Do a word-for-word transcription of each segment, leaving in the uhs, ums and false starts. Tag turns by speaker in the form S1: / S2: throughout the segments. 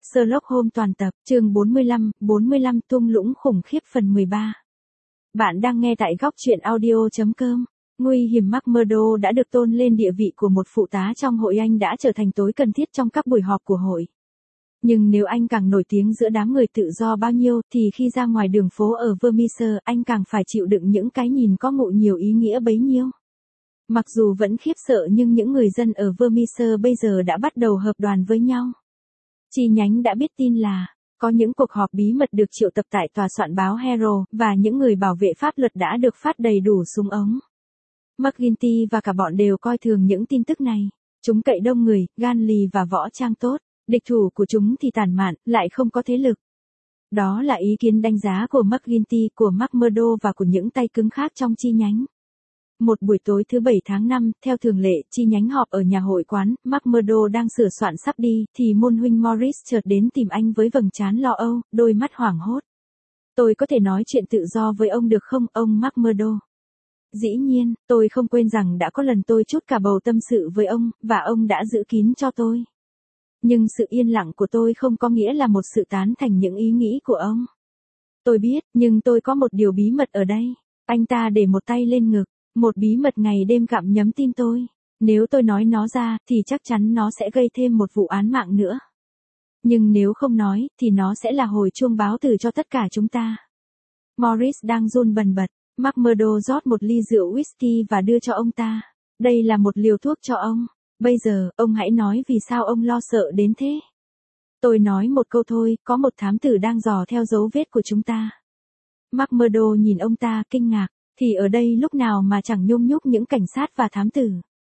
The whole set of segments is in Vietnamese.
S1: Sherlock Holmes toàn tập, chương bốn mươi lăm, bốn mươi lăm thung lũng khủng khiếp phần mười ba. Bạn đang nghe tại góc truyện audio chấm com. Nguy hiểm McMurdo đã được tôn lên địa vị của một phụ tá trong hội, anh đã trở thành tối cần thiết trong các buổi họp của hội. Nhưng nếu anh càng nổi tiếng giữa đám người tự do bao nhiêu, thì khi ra ngoài đường phố ở Vermishire, anh càng phải chịu đựng những cái nhìn có ngụ nhiều ý nghĩa bấy nhiêu. Mặc dù vẫn khiếp sợ nhưng những người dân ở Vermishire bây giờ đã bắt đầu hợp đoàn với nhau. Chi nhánh đã biết tin là có những cuộc họp bí mật được triệu tập tại tòa soạn báo Herald, và những người bảo vệ pháp luật đã được phát đầy đủ súng ống. McGuinty và cả bọn đều coi thường những tin tức này. Chúng cậy đông người, gan lì và võ trang tốt. Địch thủ của chúng thì tàn mạn, lại không có thế lực. Đó là ý kiến đánh giá của McGuinty, của McMurdo và của những tay cứng khác trong chi nhánh. Một buổi tối thứ bảy tháng năm, theo thường lệ, chi nhánh họp ở nhà hội quán. McMurdo đang sửa soạn sắp đi, thì môn huynh Morris chợt đến tìm anh với vầng trán lo âu, đôi mắt hoảng hốt. Tôi có thể nói chuyện tự do với ông được không, ông McMurdo? Dĩ nhiên, tôi không quên rằng đã có lần tôi trút cả bầu tâm sự với ông, và ông đã giữ kín cho tôi. Nhưng sự yên lặng của tôi không có nghĩa là một sự tán thành những ý nghĩ của ông. Tôi biết, nhưng tôi có một điều bí mật ở đây. Anh ta để một tay lên ngực. Một bí mật ngày đêm gặm nhấm tim tôi. Nếu tôi nói nó ra, thì chắc chắn nó sẽ gây thêm một vụ án mạng nữa. Nhưng nếu không nói, thì nó sẽ là hồi chuông báo tử cho tất cả chúng ta. Morris đang run bần bật. McMurdo rót một ly rượu whisky và đưa cho ông ta. Đây là một liều thuốc cho ông. Bây giờ, ông hãy nói vì sao ông lo sợ đến thế. Tôi nói một câu thôi, có một thám tử đang dò theo dấu vết của chúng ta. McMurdo nhìn ông ta kinh ngạc. Thì ở đây lúc nào mà chẳng nhung nhúc những cảnh sát và thám tử.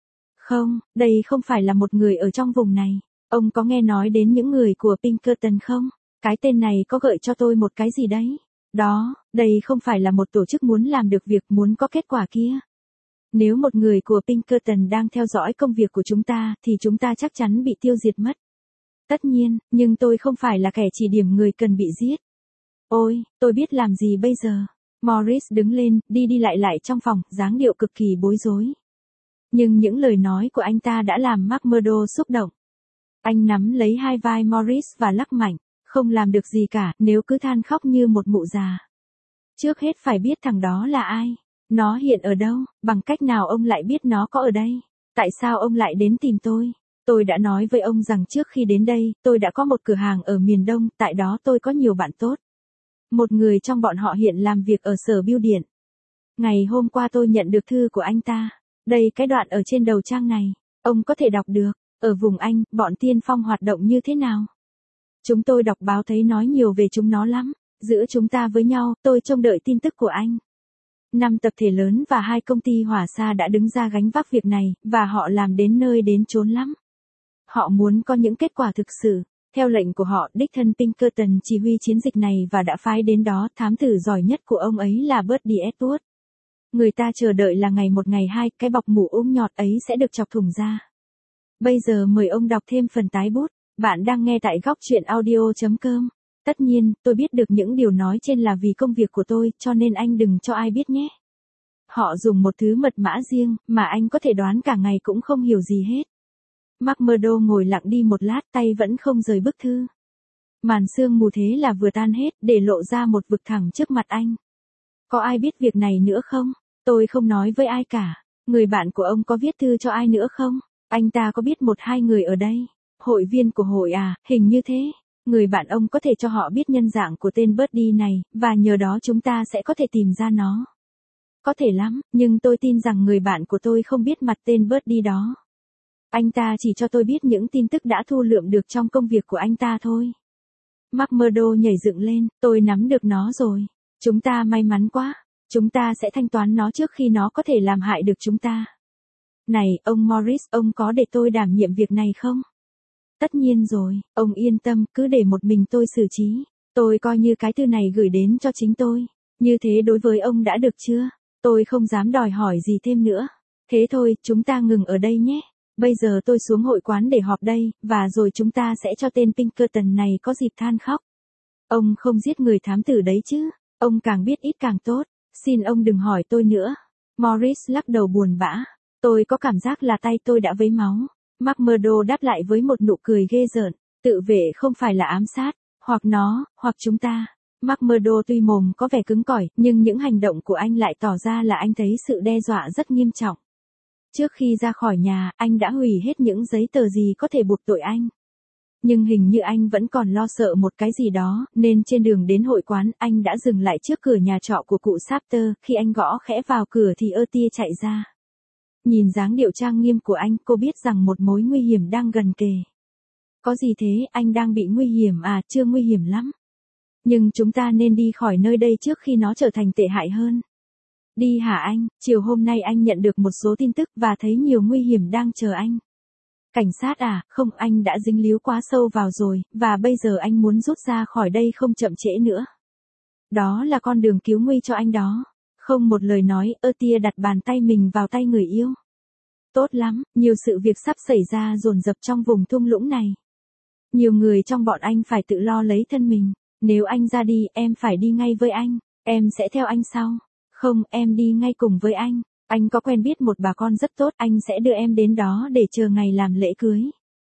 S1: Không, đây không phải là một người ở trong vùng này. Ông có nghe nói đến những người của Pinkerton không? Cái tên này có gợi cho tôi một cái gì đấy. Đó, đây không phải là một tổ chức muốn làm được việc, muốn có kết quả kia. Nếu một người của Pinkerton đang theo dõi công việc của chúng ta, thì chúng ta chắc chắn bị tiêu diệt mất. Tất nhiên, nhưng tôi không phải là kẻ chỉ điểm người cần bị giết. Ôi, tôi biết làm gì bây giờ. Morris đứng lên, đi đi lại lại trong phòng, dáng điệu cực kỳ bối rối. Nhưng những lời nói của anh ta đã làm McMurdo xúc động. Anh nắm lấy hai vai Morris và lắc mạnh. Không làm được gì cả, nếu cứ than khóc như một mụ già. Trước hết phải biết thằng đó là ai. Nó hiện ở đâu, bằng cách nào ông lại biết nó có ở đây? Tại sao ông lại đến tìm tôi? Tôi đã nói với ông rằng trước khi đến đây, tôi đã có một cửa hàng ở miền Đông, tại đó tôi có nhiều bạn tốt. Một người trong bọn họ hiện làm việc ở sở bưu điện. Ngày hôm qua tôi nhận được thư của anh ta. Đây cái đoạn ở trên đầu trang này. Ông có thể đọc được. Ở vùng Anh, bọn tiên phong hoạt động như thế nào? Chúng tôi đọc báo thấy nói nhiều về chúng nó lắm. Giữa chúng ta với nhau, tôi trông đợi tin tức của anh. Năm tập thể lớn và hai công ty hỏa xa đã đứng ra gánh vác việc này, và họ làm đến nơi đến chốn lắm. Họ muốn có những kết quả thực sự. Theo lệnh của họ, đích thân Pinkerton chỉ huy chiến dịch này và đã phái đến đó thám tử giỏi nhất của ông ấy là Bertie Edward. Người ta chờ đợi là ngày một ngày hai, cái bọc mủ ốm nhọt ấy sẽ được chọc thủng ra. Bây giờ mời ông đọc thêm phần tái bút. Bạn đang nghe tại góc truyện audio chấm com. Tất nhiên, tôi biết được những điều nói trên là vì công việc của tôi, cho nên anh đừng cho ai biết nhé. Họ dùng một thứ mật mã riêng, mà anh có thể đoán cả ngày cũng không hiểu gì hết. McMurdo ngồi lặng đi một lát, tay vẫn không rời bức thư. Màn sương mù thế là vừa tan hết, để lộ ra một vực thẳng trước mặt anh. Có ai biết việc này nữa không? Tôi không nói với ai cả. Người bạn của ông có viết thư cho ai nữa không? Anh ta có biết một hai người ở đây? Hội viên của hội à, hình như thế. Người bạn ông có thể cho họ biết nhân dạng của tên Bertie này, và nhờ đó chúng ta sẽ có thể tìm ra nó. Có thể lắm, nhưng tôi tin rằng người bạn của tôi không biết mặt tên Bertie đó. Anh ta chỉ cho tôi biết những tin tức đã thu lượm được trong công việc của anh ta thôi. McMurdo nhảy dựng lên, tôi nắm được nó rồi. Chúng ta may mắn quá. Chúng ta sẽ thanh toán nó trước khi nó có thể làm hại được chúng ta. Này, ông Morris, ông có để tôi đảm nhiệm việc này không? Tất nhiên rồi, ông yên tâm, cứ để một mình tôi xử trí. Tôi coi như cái thư này gửi đến cho chính tôi. Như thế đối với ông đã được chưa? Tôi không dám đòi hỏi gì thêm nữa. Thế thôi, chúng ta ngừng ở đây nhé. Bây giờ tôi xuống hội quán để họp đây, và rồi chúng ta sẽ cho tên Pinkerton này có dịp than khóc. Ông không giết người thám tử đấy chứ. Ông càng biết ít càng tốt. Xin ông đừng hỏi tôi nữa. Morris lắc đầu buồn bã. Tôi có cảm giác là tay tôi đã vấy máu. McMurdo đáp lại với một nụ cười ghê rợn. Tự vệ không phải là ám sát, hoặc nó, hoặc chúng ta. McMurdo tuy mồm có vẻ cứng cỏi, nhưng những hành động của anh lại tỏ ra là anh thấy sự đe dọa rất nghiêm trọng. Trước khi ra khỏi nhà, anh đã hủy hết những giấy tờ gì có thể buộc tội anh. Nhưng hình như anh vẫn còn lo sợ một cái gì đó, nên trên đường đến hội quán, anh đã dừng lại trước cửa nhà trọ của cụ Sapter. Khi anh gõ khẽ vào cửa thì Tia chạy ra. Nhìn dáng điệu trang nghiêm của anh, cô biết rằng một mối nguy hiểm đang gần kề. Có gì thế, anh đang bị nguy hiểm à? Chưa nguy hiểm lắm. Nhưng chúng ta nên đi khỏi nơi đây trước khi nó trở thành tệ hại hơn. Đi hả anh? Chiều hôm nay anh nhận được một số tin tức và thấy nhiều nguy hiểm đang chờ anh. Cảnh sát à? Không, anh đã dính líu quá sâu vào rồi, và bây giờ anh muốn rút ra khỏi đây không chậm trễ nữa. Đó là con đường cứu nguy cho anh đó. Không một lời nói, Tia đặt bàn tay mình vào tay người yêu. Tốt lắm, nhiều sự việc sắp xảy ra dồn dập trong vùng thung lũng này. Nhiều người trong bọn anh phải tự lo lấy thân mình. Nếu anh ra đi, em phải đi ngay với anh. Em sẽ theo anh sau. Không, em đi ngay cùng với anh. Anh có quen biết một bà con rất tốt, anh sẽ đưa em đến đó để chờ ngày làm lễ cưới.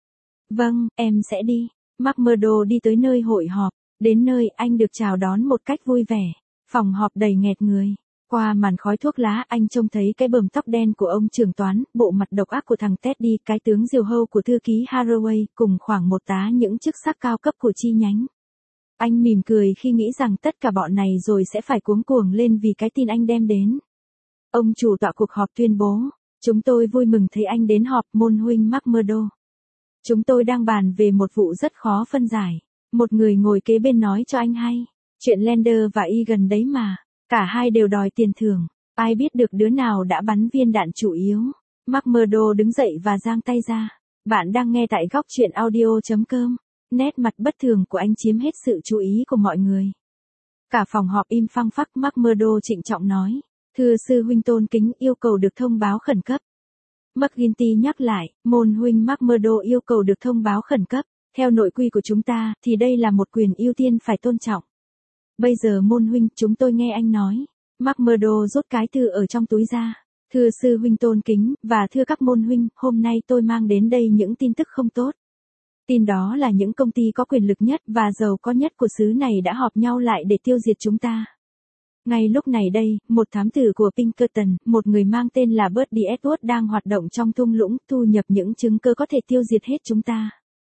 S1: Vâng, em sẽ đi. McMurdo đi tới nơi hội họp. Đến nơi, anh được chào đón một cách vui vẻ. Phòng họp đầy nghẹt người. Qua màn khói thuốc lá, anh trông thấy cái bờm tóc đen của ông trưởng toán, bộ mặt độc ác của thằng Teddy, cái tướng diều hâu của thư ký Haraway, cùng khoảng một tá những chức sắc cao cấp của chi nhánh. Anh mỉm cười khi nghĩ rằng tất cả bọn này rồi sẽ phải cuống cuồng lên vì cái tin anh đem đến. Ông chủ tọa cuộc họp tuyên bố, chúng tôi vui mừng thấy anh đến họp, môn huynh McMurdo. Chúng tôi đang bàn về một vụ rất khó phân giải. Một người ngồi kế bên nói cho anh hay. Chuyện Lander và Egan đấy mà. Cả hai đều đòi tiền thưởng. Ai biết được đứa nào đã bắn viên đạn chủ yếu. McMurdo đứng dậy và giang tay ra. Bạn đang nghe tại góc chuyện audio chấm com. Nét mặt bất thường của anh chiếm hết sự chú ý của mọi người. Cả phòng họp im phăng phắc. McMurdo trịnh trọng nói. Thưa sư huynh tôn kính, yêu cầu được thông báo khẩn cấp. McGuinty nhắc lại, môn huynh McMurdo yêu cầu được thông báo khẩn cấp. Theo nội quy của chúng ta, thì đây là một quyền ưu tiên phải tôn trọng. Bây giờ môn huynh, chúng tôi nghe anh nói. McMurdo rút cái thư ở trong túi ra. Thưa sư huynh tôn kính, và thưa các môn huynh, hôm nay tôi mang đến đây những tin tức không tốt. Tin đó là những công ty có quyền lực nhất và giàu có nhất của xứ này đã họp nhau lại để tiêu diệt chúng ta. Ngay lúc này đây, một thám tử của Pinkerton, một người mang tên là Bertie Edward đang hoạt động trong thung lũng, thu nhập những chứng cứ có thể tiêu diệt hết chúng ta.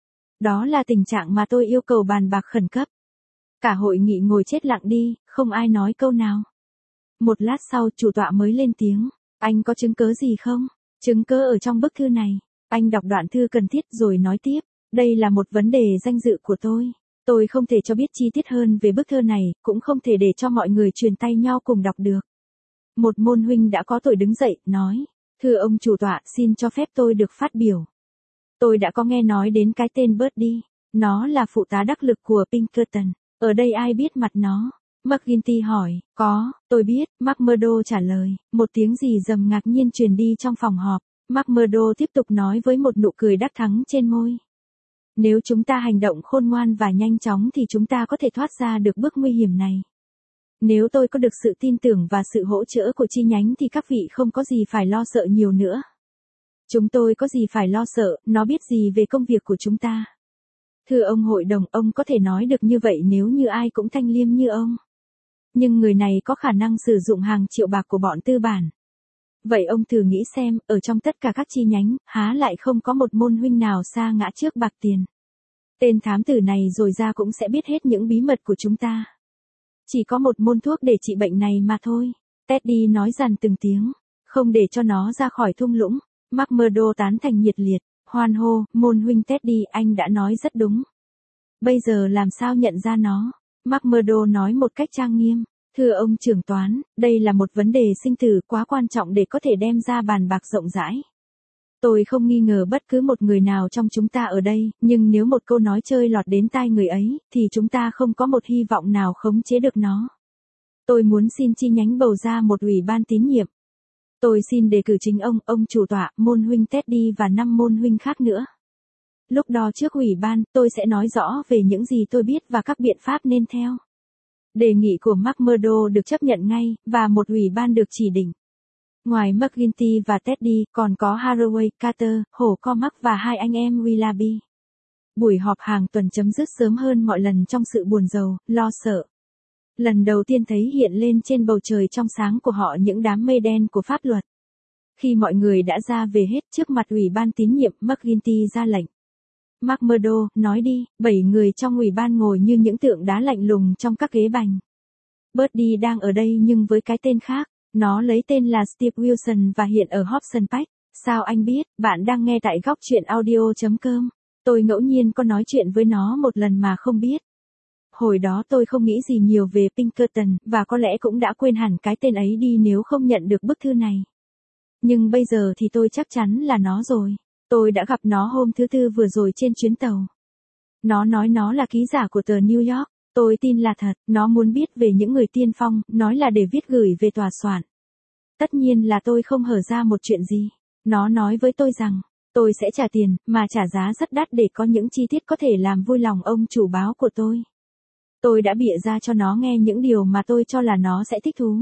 S1: Đó là tình trạng mà tôi yêu cầu bàn bạc khẩn cấp. Cả hội nghị ngồi chết lặng đi, không ai nói câu nào. Một lát sau, chủ tọa mới lên tiếng. Anh có chứng cứ gì không? Chứng cứ ở trong bức thư này. Anh đọc đoạn thư cần thiết rồi nói tiếp. Đây là một vấn đề danh dự của tôi. Tôi không thể cho biết chi tiết hơn về bức thư này, cũng không thể để cho mọi người truyền tay nhau cùng đọc được. Một môn huynh đã có tuổi đứng dậy, nói. Thưa ông chủ tọa, xin cho phép tôi được phát biểu. Tôi đã có nghe nói đến cái tên Bertie. Nó là phụ tá đắc lực của Pinkerton. Ở đây ai biết mặt nó? McGuinty hỏi. Có, tôi biết, McMurdo trả lời. Một tiếng gì rầm ngạc nhiên truyền đi trong phòng họp. McMurdo tiếp tục nói với một nụ cười đắc thắng trên môi. Nếu chúng ta hành động khôn ngoan và nhanh chóng thì chúng ta có thể thoát ra được bước nguy hiểm này. Nếu tôi có được sự tin tưởng và sự hỗ trợ của chi nhánh thì các vị không có gì phải lo sợ nhiều nữa. Chúng tôi có gì phải lo sợ, nó biết gì về công việc của chúng ta. Thưa ông hội đồng, ông có thể nói được như vậy nếu như ai cũng thanh liêm như ông. Nhưng người này có khả năng sử dụng hàng triệu bạc của bọn tư bản. Vậy ông thử nghĩ xem, ở trong tất cả các chi nhánh, há lại không có một môn huynh nào sa ngã trước bạc tiền. Tên thám tử này rồi ra cũng sẽ biết hết những bí mật của chúng ta. Chỉ có một môn thuốc để trị bệnh này mà thôi. Teddy nói dằn từng tiếng, không để cho nó ra khỏi thung lũng. McMurdo tán thành nhiệt liệt, hoan hô, môn huynh Teddy, anh đã nói rất đúng. Bây giờ làm sao nhận ra nó? McMurdo nói một cách trang nghiêm. Thưa ông trưởng toán, đây là một vấn đề sinh tử quá quan trọng để có thể đem ra bàn bạc rộng rãi. Tôi không nghi ngờ bất cứ một người nào trong chúng ta ở đây, nhưng nếu một câu nói chơi lọt đến tai người ấy, thì chúng ta không có một hy vọng nào khống chế được nó. Tôi muốn xin chi nhánh bầu ra một ủy ban tín nhiệm. Tôi xin đề cử chính ông, ông chủ tọa, môn huynh Teddy và năm môn huynh khác nữa. Lúc đó trước ủy ban, tôi sẽ nói rõ về những gì tôi biết và các biện pháp nên theo. Đề nghị của McMurdo được chấp nhận ngay, và một ủy ban được chỉ định. Ngoài McGuinty và Teddy, còn có Haraway, Carter, Hổ Cormac và hai anh em Willoughby. Buổi họp hàng tuần chấm dứt sớm hơn mọi lần trong sự buồn rầu, lo sợ. Lần đầu tiên thấy hiện lên trên bầu trời trong sáng của họ những đám mây đen của pháp luật. Khi mọi người đã ra về hết trước mặt ủy ban tín nhiệm, McGuinty ra lệnh. McMurdo, nói đi, bảy người trong ủy ban ngồi như những tượng đá lạnh lùng trong các ghế bành. Birdie đang ở đây nhưng với cái tên khác, nó lấy tên là Steve Wilson và hiện ở Hobson Park. Sao anh biết? Bạn đang nghe tại góc truyện audio.com. Tôi ngẫu nhiên có nói chuyện với nó một lần mà không biết. Hồi đó tôi không nghĩ gì nhiều về Pinkerton, và có lẽ cũng đã quên hẳn cái tên ấy đi nếu không nhận được bức thư này. Nhưng bây giờ thì tôi chắc chắn là nó rồi. Tôi đã gặp nó hôm thứ Tư vừa rồi trên chuyến tàu. Nó nói nó là ký giả của tờ New York. Tôi tin là thật, nó muốn biết về những người tiên phong, nói là để viết gửi về tòa soạn. Tất nhiên là tôi không hở ra một chuyện gì. Nó nói với tôi rằng, tôi sẽ trả tiền, mà trả giá rất đắt để có những chi tiết có thể làm vui lòng ông chủ báo của tôi. Tôi đã bịa ra cho nó nghe những điều mà tôi cho là nó sẽ thích thú.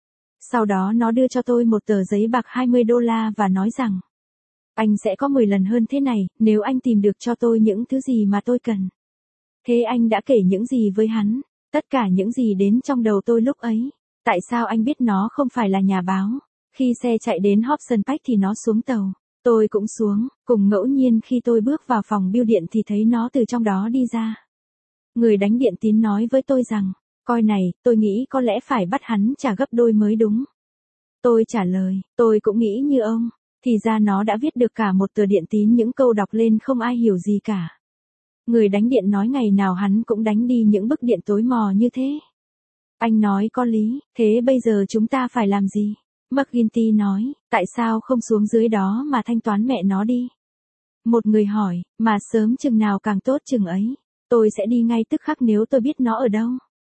S1: Sau đó nó đưa cho tôi một tờ giấy bạc hai mươi đô la và nói rằng, anh sẽ có mười lần hơn thế này, nếu anh tìm được cho tôi những thứ gì mà tôi cần. Thế anh đã kể những gì với hắn? Tất cả những gì đến trong đầu tôi lúc ấy. Tại sao anh biết nó không phải là nhà báo? Khi xe chạy đến Hobson Park thì nó xuống tàu. Tôi cũng xuống, cùng ngẫu nhiên khi tôi bước vào phòng bưu điện thì thấy nó từ trong đó đi ra. Người đánh điện tín nói với tôi rằng, coi này, tôi nghĩ có lẽ phải bắt hắn trả gấp đôi mới đúng. Tôi trả lời, tôi cũng nghĩ như ông. Thì ra nó đã viết được cả một tờ điện tín những câu đọc lên không ai hiểu gì cả. Người đánh điện nói ngày nào hắn cũng đánh đi những bức điện tối mò như thế. Anh nói có lý, thế bây giờ chúng ta phải làm gì? McGuinty nói, tại sao không xuống dưới đó mà thanh toán mẹ nó đi? Một người hỏi, mà sớm chừng nào càng tốt chừng ấy. Tôi sẽ đi ngay tức khắc nếu tôi biết nó ở đâu.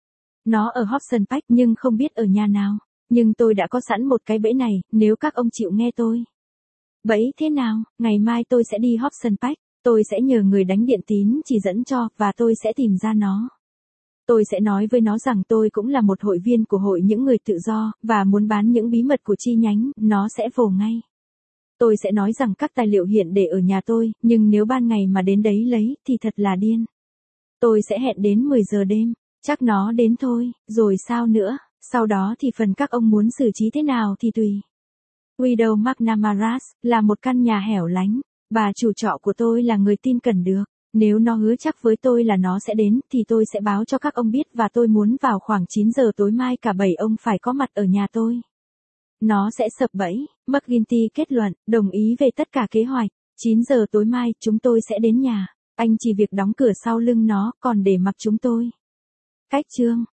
S1: Nó ở Hobson Park nhưng không biết ở nhà nào. Nhưng tôi đã có sẵn một cái bẫy này, nếu các ông chịu nghe tôi. Bẫy thế nào? Ngày mai tôi sẽ đi Hobson Park. Tôi sẽ nhờ người đánh điện tín chỉ dẫn cho, và tôi sẽ tìm ra nó. Tôi sẽ nói với nó rằng tôi cũng là một hội viên của hội những người tự do, và muốn bán những bí mật của chi nhánh, nó sẽ vồ ngay. Tôi sẽ nói rằng các tài liệu hiện để ở nhà tôi, nhưng nếu ban ngày mà đến đấy lấy, thì thật là điên. Tôi sẽ hẹn đến mười giờ đêm, chắc nó đến thôi, rồi sao nữa, sau đó thì phần các ông muốn xử trí thế nào thì tùy. Widow McNamara's là một căn nhà hẻo lánh. Bà chủ trọ của tôi là người tin cẩn được. Nếu nó hứa chắc với tôi là nó sẽ đến, thì tôi sẽ báo cho các ông biết và tôi muốn vào khoảng chín giờ tối mai cả bảy ông phải có mặt ở nhà tôi. Nó sẽ sập bẫy. McGuinty kết luận, đồng ý về tất cả kế hoạch. chín giờ tối mai, chúng tôi sẽ đến nhà. Anh chỉ việc đóng cửa sau lưng nó, còn để mặc chúng tôi. Cách chương.